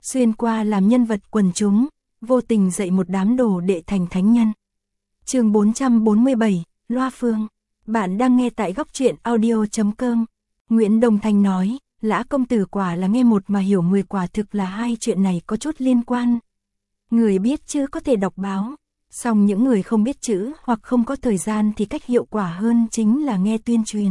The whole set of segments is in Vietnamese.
xuyên qua làm nhân vật quần chúng, vô tình dạy một đám đồ đệ thành thánh nhân. Chương 447, Loa Phương. Bạn đang nghe tại góc truyện audio.com. Nguyễn Đông Thanh nói, Lã công tử quả là nghe một mà hiểu 10, quả thực là hai chuyện này có chút liên quan. Người biết chữ có thể đọc báo, song những người không biết chữ hoặc không có thời gian thì cách hiệu quả hơn chính là nghe tuyên truyền.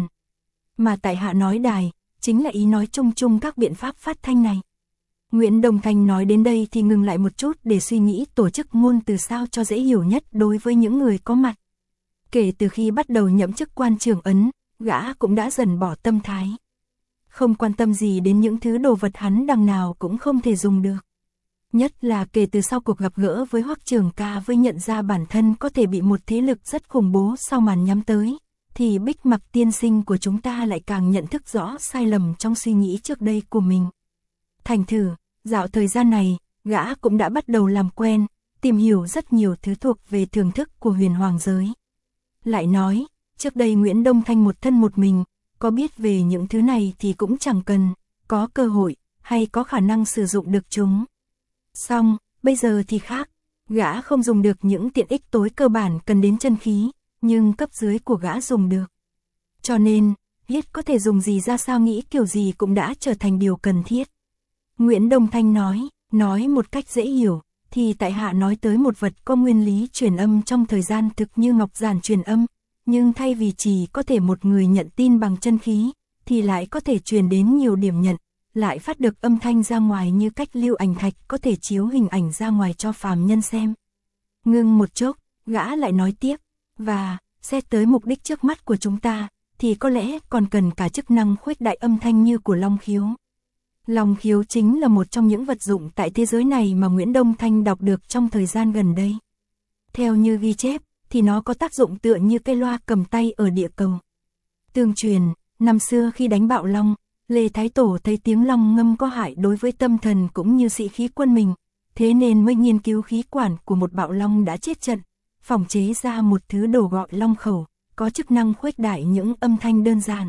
Mà tại hạ nói đài, chính là ý nói chung chung các biện pháp phát thanh này. Nguyễn Đông Thanh nói đến đây thì ngừng lại một chút để suy nghĩ tổ chức ngôn từ sao cho dễ hiểu nhất đối với những người có mặt. Kể từ khi bắt đầu nhậm chức quan trưởng ấn, gã cũng đã dần bỏ tâm thái. Không quan tâm gì đến những thứ đồ vật hắn đằng nào cũng không thể dùng được. Nhất là kể từ sau cuộc gặp gỡ với Hoắc Trường Ca với nhận ra bản thân có thể bị một thế lực rất khủng bố sau màn nhắm tới, thì Bích Mặc tiên sinh của chúng ta lại càng nhận thức rõ sai lầm trong suy nghĩ trước đây của mình. Thành thử, dạo thời gian này, gã cũng đã bắt đầu làm quen, tìm hiểu rất nhiều thứ thuộc về thưởng thức của huyền hoàng giới. Lại nói, trước đây Nguyễn Đông Thanh một thân một mình, có biết về những thứ này thì cũng chẳng cần, có cơ hội, hay có khả năng sử dụng được chúng. Xong, bây giờ thì khác, gã không dùng được những tiện ích tối cơ bản cần đến chân khí, nhưng cấp dưới của gã dùng được. Cho nên, biết có thể dùng gì ra sao nghĩ kiểu gì cũng đã trở thành điều cần thiết. Nguyễn Đông Thanh nói một cách dễ hiểu, thì tại hạ nói tới một vật có nguyên lý truyền âm trong thời gian thực như ngọc giản truyền âm, nhưng thay vì chỉ có thể một người nhận tin bằng chân khí, thì lại có thể truyền đến nhiều điểm nhận, lại phát được âm thanh ra ngoài như cách lưu ảnh thạch có thể chiếu hình ảnh ra ngoài cho phàm nhân xem. Ngưng một chốc, gã lại nói tiếp, và, xét tới mục đích trước mắt của chúng ta, thì có lẽ còn cần cả chức năng khuếch đại âm thanh như của long khiếu. Long khiếu chính là một trong những vật dụng tại thế giới này mà Nguyễn Đông Thanh đọc được trong thời gian gần đây. Theo như ghi chép, thì nó có tác dụng tựa như cây loa cầm tay ở địa cầu. Tương truyền, năm xưa khi đánh bạo long, Lê Thái Tổ thấy tiếng long ngâm có hại đối với tâm thần cũng như sĩ khí quân mình, thế nên mới nghiên cứu khí quản của một bạo long đã chết trận, phòng chế ra một thứ đồ gọi long khẩu, có chức năng khuếch đại những âm thanh đơn giản.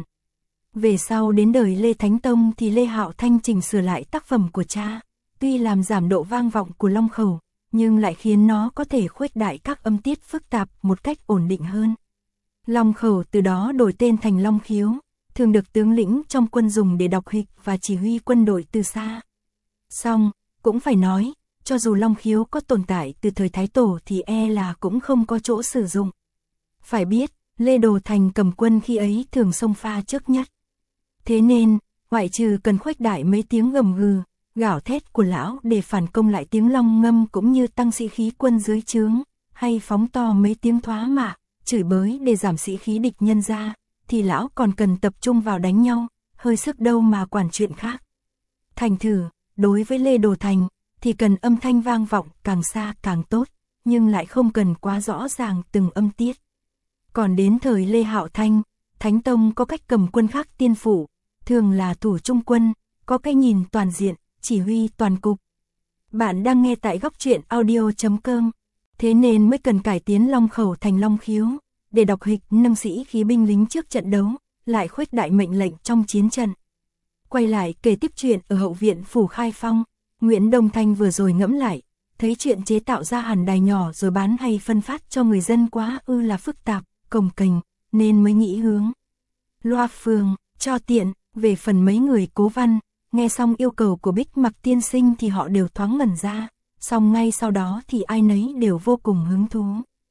Về sau đến đời Lê Thánh Tông thì Lê Hạo Thanh chỉnh sửa lại tác phẩm của cha, tuy làm giảm độ vang vọng của long khẩu, nhưng lại khiến nó có thể khuếch đại các âm tiết phức tạp một cách ổn định hơn. Long khẩu từ đó đổi tên thành long khiếu, thường được tướng lĩnh trong quân dùng để đọc hịch và chỉ huy quân đội từ xa. Song, cũng phải nói, cho dù long khiếu có tồn tại từ thời Thái Tổ thì là cũng không có chỗ sử dụng. Phải biết, Lê Đồ Thành cầm quân khi ấy thường xông pha trước nhất. Thế nên, ngoại trừ cần khuếch đại mấy tiếng gầm gừ, gào thét của lão để phản công lại tiếng long ngâm cũng như tăng sĩ khí quân dưới trướng, hay phóng to mấy tiếng thoá mạ, chửi bới để giảm sĩ khí địch nhân ra, thì lão còn cần tập trung vào đánh nhau, hơi sức đâu mà quản chuyện khác. Thành thử, đối với Lê Đồ Thành, thì cần âm thanh vang vọng càng xa càng tốt, nhưng lại không cần quá rõ ràng từng âm tiết. Còn đến thời Lê Hạo Thanh, Thánh Tông có cách cầm quân khác tiên phủ, thường là thủ trung quân, có cái nhìn toàn diện, chỉ huy toàn cục. Bạn đang nghe tại góc truyện audio.com, thế nên mới cần cải tiến long khẩu thành long khiếu, để đọc hịch nâng sĩ khí binh lính trước trận đấu, lại khuếch đại mệnh lệnh trong chiến trận. Quay lại kể tiếp chuyện ở hậu viện phủ Khai Phong, Nguyễn Đông Thanh vừa rồi ngẫm lại, thấy chuyện chế tạo ra hàn đài nhỏ rồi bán hay phân phát cho người dân quá là phức tạp, cồng kềnh, nên mới nghĩ hướng Loa Phương, cho tiện. Về phần mấy người Cố Văn, nghe xong yêu cầu của Bích Mặc tiên sinh thì họ đều thoáng ngẩn ra, song ngay sau đó thì ai nấy đều vô cùng hứng thú.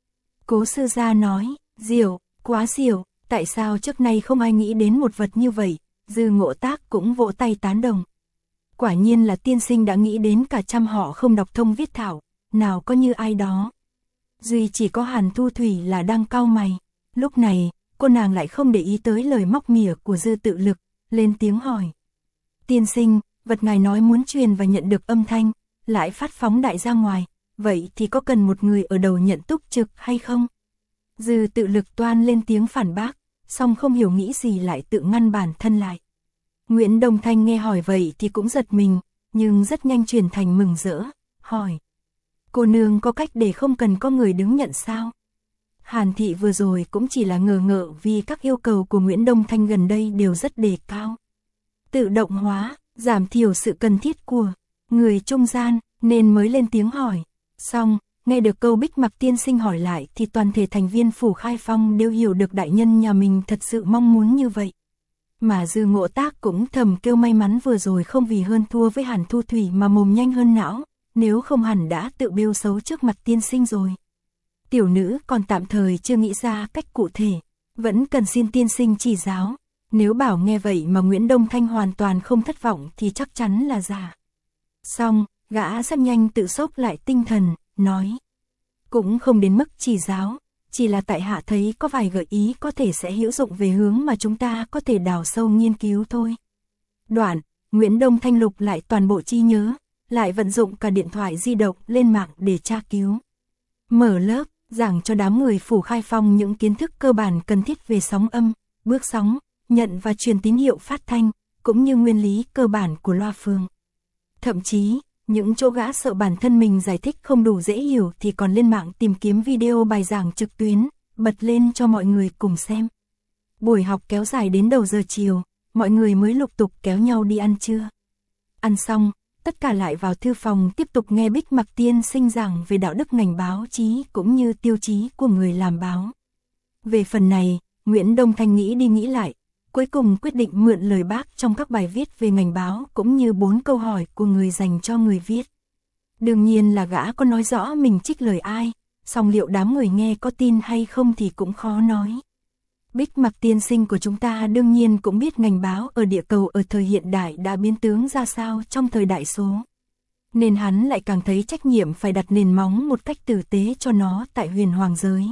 Cố sư gia nói, diệu, quá diệu, tại sao trước nay không ai nghĩ đến một vật như vậy, Dư Ngộ Tác cũng vỗ tay tán đồng. Quả nhiên là tiên sinh đã nghĩ đến cả trăm họ không đọc thông viết thảo, nào có như ai đó. Duy chỉ có Hàn Thu Thủy là đang cau mày, lúc này, cô nàng lại không để ý tới lời móc mỉa của Dư Tự Lực, lên tiếng hỏi. Tiên sinh, vật ngài nói muốn truyền và nhận được âm thanh, lại phát phóng đại ra ngoài, vậy thì có cần một người ở đầu nhận túc trực hay không? Dư Tự Lực toan lên tiếng phản bác, song không hiểu nghĩ gì lại tự ngăn bản thân lại. Nguyễn Đông Thanh nghe hỏi vậy thì cũng giật mình, nhưng rất nhanh chuyển thành mừng rỡ, hỏi. Cô nương có cách để không cần có người đứng nhận sao? Hàn Thị vừa rồi cũng chỉ là ngờ ngợ vì các yêu cầu của Nguyễn Đông Thanh gần đây đều rất đề cao. Tự động hóa, giảm thiểu sự cần thiết của người trung gian, nên mới lên tiếng hỏi. Xong, nghe được câu Bích Mặc tiên sinh hỏi lại thì toàn thể thành viên Phủ Khai Phong đều hiểu được đại nhân nhà mình thật sự mong muốn như vậy. Mà Dư Ngộ Tác cũng thầm kêu may mắn vừa rồi không vì hơn thua với Hàn Thu Thủy mà mồm nhanh hơn não, nếu không hẳn đã tự bêu xấu trước mặt tiên sinh rồi. Tiểu nữ còn tạm thời chưa nghĩ ra cách cụ thể, vẫn cần xin tiên sinh chỉ giáo. Nếu bảo nghe vậy mà Nguyễn Đông Thanh hoàn toàn không thất vọng thì chắc chắn là giả. Xong, gã rất nhanh tự xốc lại tinh thần, nói. Cũng không đến mức chỉ giáo, chỉ là tại hạ thấy có vài gợi ý có thể sẽ hữu dụng về hướng mà chúng ta có thể đào sâu nghiên cứu thôi. Đoạn, Nguyễn Đông Thanh lục lại toàn bộ trí nhớ, lại vận dụng cả điện thoại di động lên mạng để tra cứu. Mở lớp, giảng cho đám người Phủ Khai Phong những kiến thức cơ bản cần thiết về sóng âm, bước sóng, nhận và truyền tín hiệu phát thanh, cũng như nguyên lý cơ bản của loa phường. Thậm chí, những chỗ gã sợ bản thân mình giải thích không đủ dễ hiểu thì còn lên mạng tìm kiếm video bài giảng trực tuyến, bật lên cho mọi người cùng xem. Buổi học kéo dài đến đầu giờ chiều, mọi người mới lục tục kéo nhau đi ăn trưa. Ăn xong, tất cả lại vào thư phòng tiếp tục nghe Bích Mặc tiên sinh giảng về đạo đức ngành báo chí cũng như tiêu chí của người làm báo. Về phần này, Nguyễn Đông Thanh nghĩ đi nghĩ lại, cuối cùng quyết định mượn lời bác trong các bài viết về ngành báo cũng như 4 câu hỏi của người dành cho người viết. Đương nhiên là gã có nói rõ mình trích lời ai, song liệu đám người nghe có tin hay không thì cũng khó nói. Bích Mặc tiên sinh của chúng ta đương nhiên cũng biết ngành báo ở địa cầu ở thời hiện đại đã biến tướng ra sao trong thời đại số. Nên hắn lại càng thấy trách nhiệm phải đặt nền móng một cách tử tế cho nó tại huyền hoàng giới.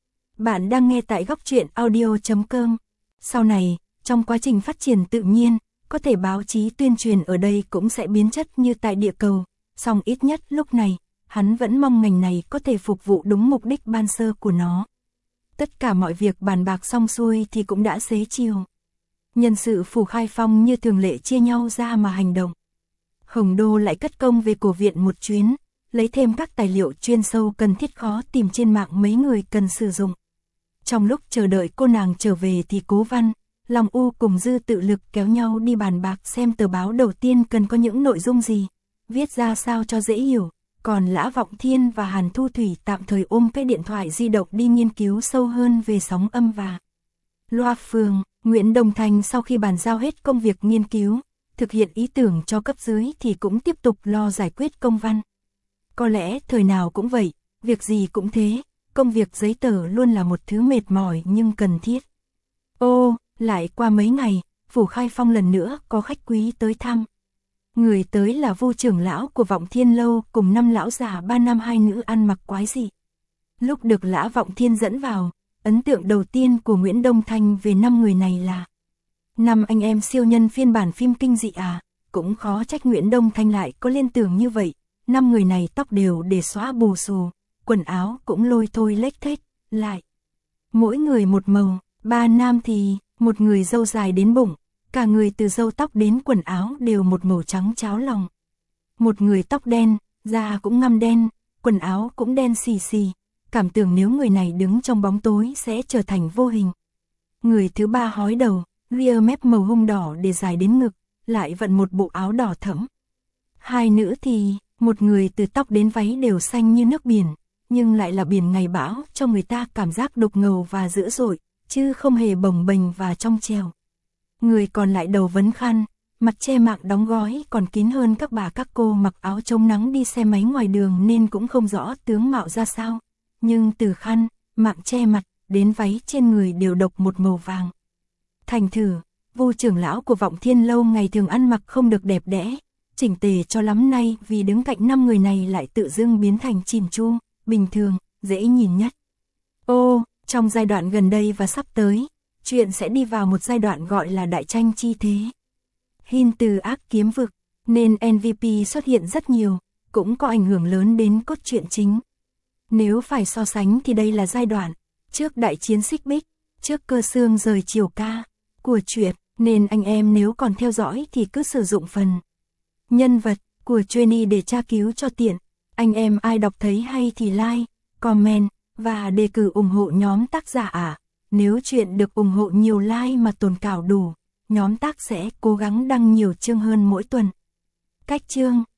Bạn đang nghe tại góc truyện audio.com. Sau này, trong quá trình phát triển tự nhiên, có thể báo chí tuyên truyền ở đây cũng sẽ biến chất như tại địa cầu, song ít nhất lúc này, hắn vẫn mong ngành này có thể phục vụ đúng mục đích ban sơ của nó. Tất cả mọi việc bàn bạc xong xuôi thì cũng đã xế chiều. Nhân sự Phủ Khai Phong như thường lệ chia nhau ra mà hành động. Hồng Đô lại cất công về cổ viện một chuyến, lấy thêm các tài liệu chuyên sâu cần thiết khó tìm trên mạng mấy người cần sử dụng. Trong lúc chờ đợi cô nàng trở về thì Cố Văn, Long U cùng Dư Tự Lực kéo nhau đi bàn bạc xem tờ báo đầu tiên cần có những nội dung gì, viết ra sao cho dễ hiểu, còn Lã Vọng Thiên và Hàn Thu Thủy tạm thời ôm cái điện thoại di động đi nghiên cứu sâu hơn về sóng âm và loa phường. Nguyễn Đông Thanh sau khi bàn giao hết công việc nghiên cứu, thực hiện ý tưởng cho cấp dưới thì cũng tiếp tục lo giải quyết công văn. Có lẽ thời nào cũng vậy, việc gì cũng thế, công việc giấy tờ luôn là một thứ mệt mỏi nhưng cần thiết. Ô, lại qua mấy ngày, Phủ Khai Phong lần nữa có khách quý tới thăm. Người tới là Vu trưởng lão của Vọng Thiên Lâu cùng 5 lão già 3 nam 2 nữ ăn mặc quái dị. Lúc được Lã Vọng Thiên dẫn vào, ấn tượng đầu tiên của Nguyễn Đông Thanh về 5 người này là 5 anh em siêu nhân phiên bản phim kinh dị à, cũng khó trách Nguyễn Đông Thanh lại có liên tưởng như vậy. 5 người này tóc đều để xóa bù xù, quần áo cũng lôi thôi lếch thếch, lại mỗi người một màu, 3 nam thì một người râu dài đến bụng, cả người từ râu tóc đến quần áo đều một màu trắng cháo lòng. Một người tóc đen, da cũng ngăm đen, quần áo cũng đen xì xì, cảm tưởng nếu người này đứng trong bóng tối sẽ trở thành vô hình. Người thứ 3 hói đầu, ria mép màu hung đỏ để dài đến ngực, lại vận một bộ áo đỏ thẫm. 2 nữ thì, một người từ tóc đến váy đều xanh như nước biển, nhưng lại là biển ngày bão cho người ta cảm giác đục ngầu và dữ dội, chứ không hề bồng bềnh và trong trèo. Người còn lại đầu vấn khăn, mặt che mạng đóng gói còn kín hơn các bà các cô mặc áo chống nắng đi xe máy ngoài đường nên cũng không rõ tướng mạo ra sao. Nhưng từ khăn, mạng che mặt, đến váy trên người đều độc một màu vàng. Thành thử, Vu trưởng lão của Vọng Thiên Lâu ngày thường ăn mặc không được đẹp đẽ, chỉnh tề cho lắm nay vì đứng cạnh 5 người này lại tự dưng biến thành chỉn chu, bình thường, dễ nhìn nhất. Ô, trong giai đoạn gần đây và sắp tới, chuyện sẽ đi vào một giai đoạn gọi là đại tranh chi thế. Hin từ ác kiếm vực, nên MVP xuất hiện rất nhiều, cũng có ảnh hưởng lớn đến cốt truyện chính. Nếu phải so sánh thì đây là giai đoạn trước đại chiến Xích Bích, trước Cơ Xương rời Triều Ca của truyện, nên anh em nếu còn theo dõi thì cứ sử dụng phần nhân vật của Jenny để tra cứu cho tiện. Anh em ai đọc thấy hay thì like, comment và đề cử ủng hộ nhóm tác giả à. Nếu chuyện được ủng hộ nhiều like mà tồn cảo đủ, nhóm tác sẽ cố gắng đăng nhiều chương hơn mỗi tuần. Cách chương